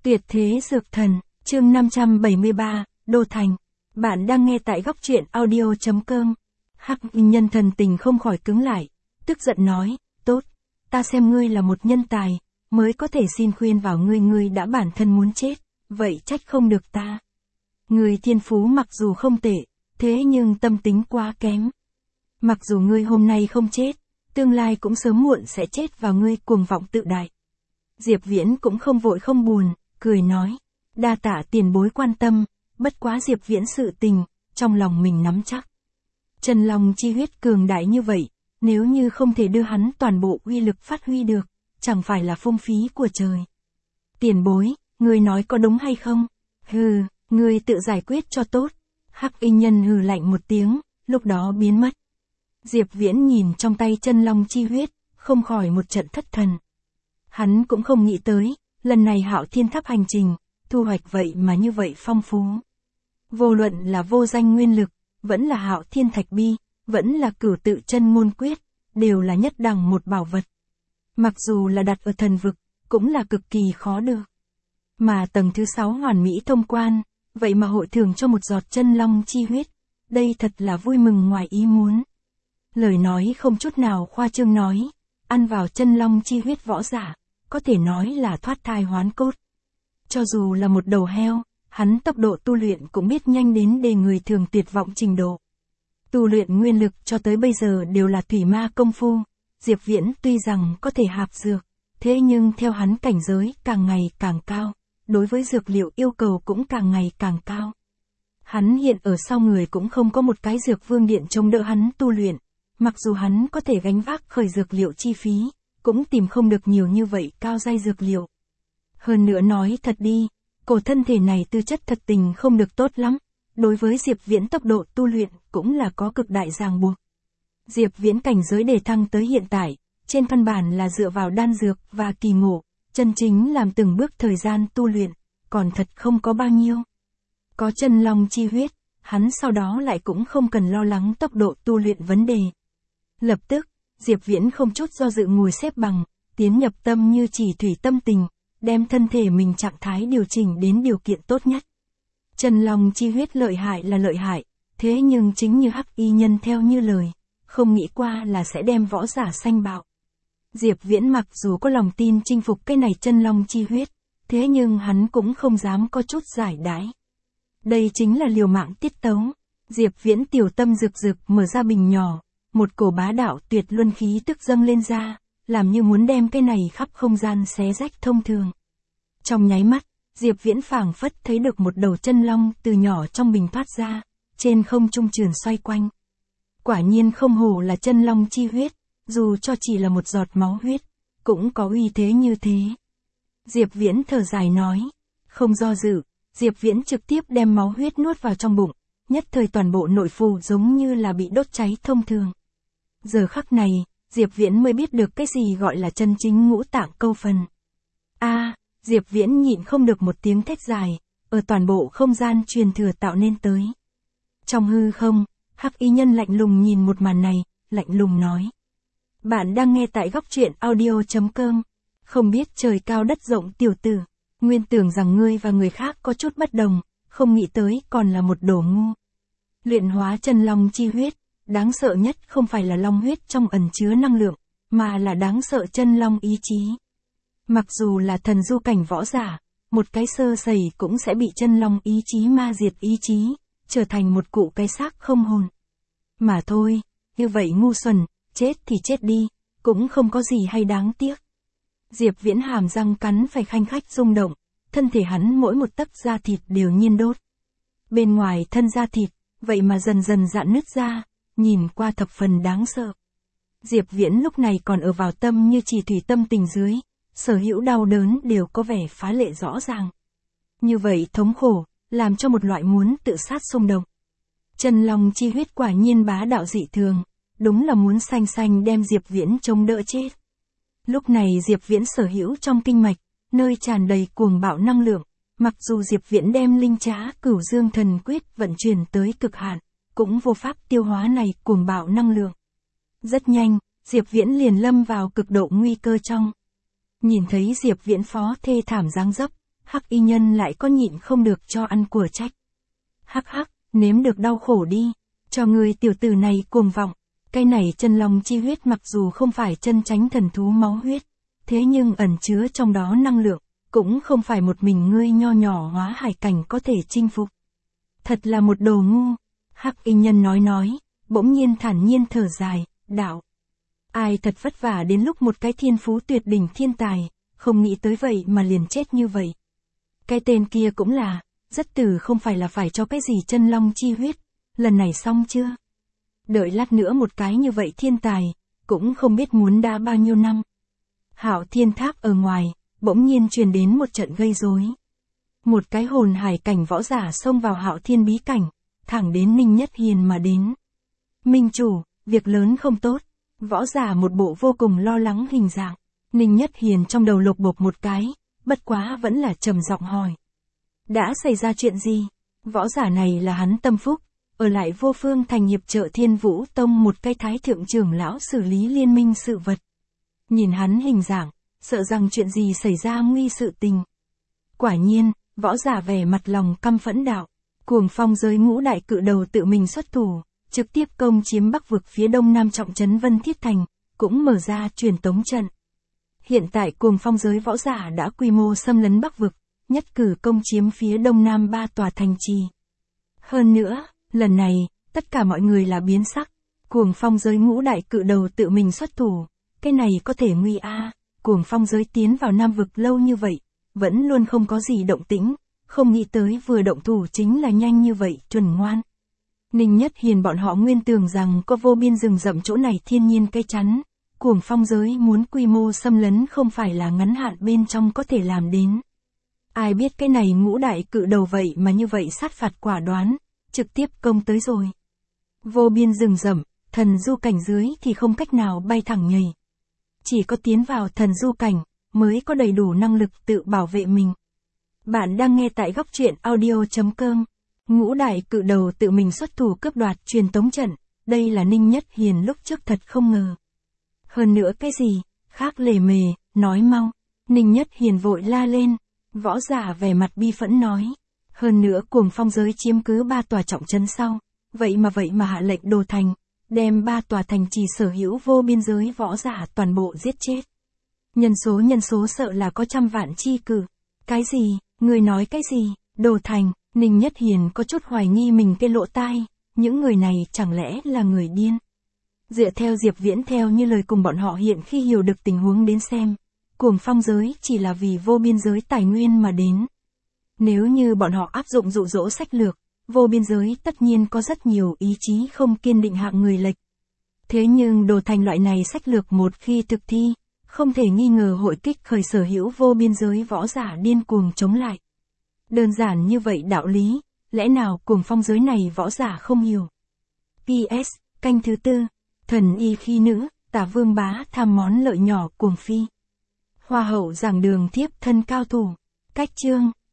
Tuyệt thế dược thần, chương 573, Đô Thành. Bạn đang nghe tại góc truyện audio.com. Hắc nhân thần tình không khỏi cứng lại, tức giận nói, tốt, ta xem ngươi là một nhân tài, mới có thể xin khuyên vào ngươi đã bản thân muốn chết, vậy trách không được ta. Ngươi thiên phú mặc dù không tệ, thế nhưng tâm tính quá kém. Mặc dù ngươi hôm nay không chết, tương lai cũng sớm muộn sẽ chết vào ngươi cuồng vọng tự đại. Diệp Viễn cũng không vội không buồn, cười nói, đa tạ tiền bối quan tâm, bất quá Diệp Viễn sự tình, trong lòng mình nắm chắc. Chân long chi huyết cường đại như vậy, nếu như không thể đưa hắn toàn bộ uy lực phát huy được, chẳng phải là phung phí của trời. Tiền bối, ngươi nói có đúng hay không? Hừ, ngươi tự giải quyết cho tốt. Hắc y nhân hừ lạnh một tiếng, lúc đó biến mất. Diệp Viễn nhìn trong tay chân long chi huyết, không khỏi một trận thất thần. Hắn cũng không nghĩ tới, lần này Hạo Thiên Tháp hành trình, thu hoạch vậy mà như vậy phong phú. Vô luận là vô danh nguyên lực, vẫn là Hạo Thiên Thạch Bi, vẫn là Cửu Tự Chân Môn Quyết, đều là nhất đẳng một bảo vật. Mặc dù là đặt ở thần vực, cũng là cực kỳ khó được. Mà tầng thứ 6 hoàn mỹ thông quan, vậy mà hội thưởng cho một giọt chân long chi huyết, đây thật là vui mừng ngoài ý muốn. Lời nói không chút nào khoa trương nói, ăn vào chân long chi huyết võ giả, có thể nói là thoát thai hoán cốt. Cho dù là một đầu heo, hắn tốc độ tu luyện cũng biết nhanh đến để người thường tuyệt vọng trình độ. Tu luyện nguyên lực cho tới bây giờ đều là thủy ma công phu, Diệp Viễn tuy rằng có thể hạp dược, thế nhưng theo hắn cảnh giới càng ngày càng cao, đối với dược liệu yêu cầu cũng càng ngày càng cao. Hắn hiện ở sau người cũng không có một cái dược vương điện chống đỡ hắn tu luyện, mặc dù hắn có thể gánh vác khởi dược liệu chi phí, cũng tìm không được nhiều như vậy cao giai dược liệu. Hơn nữa nói thật đi, cổ thân thể này tư chất thật tình không được tốt lắm, đối với Diệp Viễn tốc độ tu luyện cũng là có cực đại ràng buộc. Diệp Viễn cảnh giới đề thăng tới hiện tại, trên căn bản là dựa vào đan dược và kỳ ngộ, chân chính làm từng bước thời gian tu luyện, còn thật không có bao nhiêu. Có chân long chi huyết, hắn sau đó lại cũng không cần lo lắng tốc độ tu luyện vấn đề. Lập tức, Diệp Viễn không chút do dự ngồi xếp bằng, tiến nhập tâm như chỉ thủy tâm tình, đem thân thể mình trạng thái điều chỉnh đến điều kiện tốt nhất. Chân long chi huyết lợi hại là lợi hại, thế nhưng chính như Hắc y nhân theo như lời, không nghĩ qua là sẽ đem võ giả sanh bạo. Diệp Viễn mặc dù có lòng tin chinh phục cái này chân long chi huyết, thế nhưng hắn cũng không dám có chút giải đãi. Đây chính là liều mạng tiết tấu. Diệp Viễn tiểu tâm rực rực mở ra bình nhỏ, một cổ bá đạo tuyệt luân khí tức dâng lên ra, làm như muốn đem cái này khắp không gian xé rách thông thường. Trong nháy mắt, Diệp Viễn phảng phất thấy được một đầu chân long từ nhỏ trong bình thoát ra, trên không trung trườn xoay quanh. Quả nhiên không hổ là chân long chi huyết, dù cho chỉ là một giọt máu huyết, cũng có uy thế như thế. Diệp Viễn thở dài nói, không do dự, Diệp Viễn trực tiếp đem máu huyết nuốt vào trong bụng, nhất thời toàn bộ nội phủ giống như là bị đốt cháy thông thường. Giờ khắc này, Diệp Viễn mới biết được cái gì gọi là chân chính ngũ tạng câu phần. Diệp Viễn nhịn không được một tiếng thét dài, ở toàn bộ không gian truyền thừa tạo nên tới. Trong hư không, Hắc y nhân lạnh lùng nhìn một màn này, lạnh lùng nói. Bạn đang nghe tại góc truyện audio.com, không biết trời cao đất rộng tiểu tử, nguyên tưởng rằng ngươi và người khác có chút bất đồng, không nghĩ tới còn là một đồ ngu. Luyện hóa chân long chi huyết, đáng sợ nhất không phải là long huyết trong ẩn chứa năng lượng, mà là đáng sợ chân long ý chí. Mặc dù là thần du cảnh võ giả, một cái sơ sẩy cũng sẽ bị chân long ý chí ma diệt ý chí, trở thành một cụ cái xác không hồn. Mà thôi, như vậy ngu xuẩn, chết thì chết đi, cũng không có gì hay đáng tiếc. Diệp Viễn hàm răng cắn phải khanh khách rung động, thân thể hắn mỗi một tấc da thịt đều nhiên đốt. Bên ngoài thân da thịt, vậy mà dần dần rạn nứt ra, nhìn qua thập phần đáng sợ. Diệp Viễn lúc này còn ở vào tâm như chỉ thủy tâm tình dưới, sở hữu đau đớn đều có vẻ phá lệ rõ ràng. Như vậy thống khổ, làm cho một loại muốn tự sát xung động. Chân long chi huyết quả nhiên bá đạo dị thường, đúng là muốn xanh xanh đem Diệp Viễn chống đỡ chết. Lúc này Diệp Viễn sở hữu trong kinh mạch, nơi tràn đầy cuồng bạo năng lượng, mặc dù Diệp Viễn đem linh trá Cửu Dương Thần Quyết vận chuyển tới cực hạn, cũng vô pháp tiêu hóa này cuồng bạo năng lượng. Rất nhanh, Diệp Viễn liền lâm vào cực độ nguy cơ trong. Nhìn thấy Diệp Viễn phó thê thảm dáng dấp, Hắc y nhân lại có nhịn không được cho ăn của trách. Hắc hắc, nếm được đau khổ đi, cho người tiểu tử này cuồng vọng. Cái này chân long chi huyết mặc dù không phải chân chánh thần thú máu huyết, thế nhưng ẩn chứa trong đó năng lượng, cũng không phải một mình ngươi nho nhỏ hóa hải cảnh có thể chinh phục. Thật là một đồ ngu. Hắc y nhân nói, bỗng nhiên thản nhiên thở dài, đạo. Ai thật vất vả đến lúc một cái thiên phú tuyệt đỉnh thiên tài, không nghĩ tới vậy mà liền chết như vậy. Cái tên kia cũng là, rất tử không phải là phải cho cái gì chân long chi huyết, lần này xong chưa? Đợi lát nữa một cái như vậy thiên tài, cũng không biết muốn đã bao nhiêu năm. Hạo Thiên Tháp ở ngoài, bỗng nhiên truyền đến một trận gây rối. Một cái hồn hải cảnh võ giả xông vào Hạo Thiên bí cảnh, thẳng đến Ninh Nhất Hiền mà đến. Minh chủ, việc lớn không tốt. Võ giả một bộ vô cùng lo lắng hình dạng. Ninh Nhất Hiền trong đầu lục bục một cái, bất quá vẫn là trầm giọng hỏi. Đã xảy ra chuyện gì? Võ giả này là hắn tâm phúc, ở lại Vô Phương Thành hiệp trợ Thiên Vũ Tông một cái thái thượng trưởng lão xử lý liên minh sự vật. Nhìn hắn hình dạng, sợ rằng chuyện gì xảy ra nguy sự tình. Quả nhiên, võ giả vẻ mặt lòng căm phẫn đạo, Cuồng Phong giới ngũ đại cự đầu tự mình xuất thủ, trực tiếp công chiếm Bắc vực phía đông nam trọng trấn Vân Thiết Thành, cũng mở ra truyền tống trận. Hiện tại Cuồng Phong giới võ giả đã quy mô xâm lấn Bắc vực, nhất cử công chiếm phía đông nam 3 tòa thành trì. Hơn nữa, lần này, tất cả mọi người là biến sắc, Cuồng Phong giới ngũ đại cự đầu tự mình xuất thủ, cái này có thể nguy a. Cuồng Phong giới tiến vào Nam vực lâu như vậy, vẫn luôn không có gì động tĩnh, không nghĩ tới vừa động thủ chính là nhanh như vậy, chuẩn ngoan. Ninh Nhất Hiền bọn họ nguyên tưởng rằng có vô biên rừng rậm chỗ này thiên nhiên cây chắn, Cuồng Phong giới muốn quy mô xâm lấn không phải là ngắn hạn bên trong có thể làm đến. Ai biết cái này ngũ đại cự đầu vậy mà như vậy sát phạt quả đoán, trực tiếp công tới rồi. Vô biên rừng rậm, thần du cảnh dưới thì không cách nào bay thẳng nhảy. Chỉ có tiến vào thần du cảnh, mới có đầy đủ năng lực tự bảo vệ mình. Bạn đang nghe tại góc truyện audio.com. Ngũ đại cự đầu tự mình xuất thủ cướp đoạt truyền tống trận, đây là Ninh Nhất Hiền lúc trước thật không ngờ. Hơn nữa cái gì, khác lề mề, nói mau. Ninh Nhất Hiền vội la lên, võ giả vẻ mặt bi phẫn nói. Hơn nữa Cuồng Phong giới chiếm cứ 3 tòa trọng trấn sau, vậy mà hạ lệnh đồ thành, đem 3 tòa thành trì sở hữu vô biên giới võ giả toàn bộ giết chết. Nhân số sợ là có trăm vạn chi cử. Cái gì, người nói cái gì, đồ thành, Ninh Nhất Hiền có chút hoài nghi mình cái lỗ tai, những người này chẳng lẽ là người điên. Dựa theo Diệp Viễn theo như lời cùng bọn họ hiện khi hiểu được tình huống đến xem, Cuồng Phong giới chỉ là vì vô biên giới tài nguyên mà đến. Nếu như bọn họ áp dụng dụ dỗ sách lược, vô biên giới tất nhiên có rất nhiều ý chí không kiên định hạng người lệch. Thế nhưng đồ thành loại này sách lược một khi thực thi, không thể nghi ngờ hội kích khởi sở hữu vô biên giới võ giả điên cuồng chống lại. Đơn giản như vậy đạo lý, lẽ nào Cuồng Phong giới này võ giả không hiểu. PS, canh thứ 4, thần y khi nữ, Tả Vương bá tham món lợi nhỏ cuồng phi. Hoa hậu giảng đường thiếp thân cao thủ. Cách chương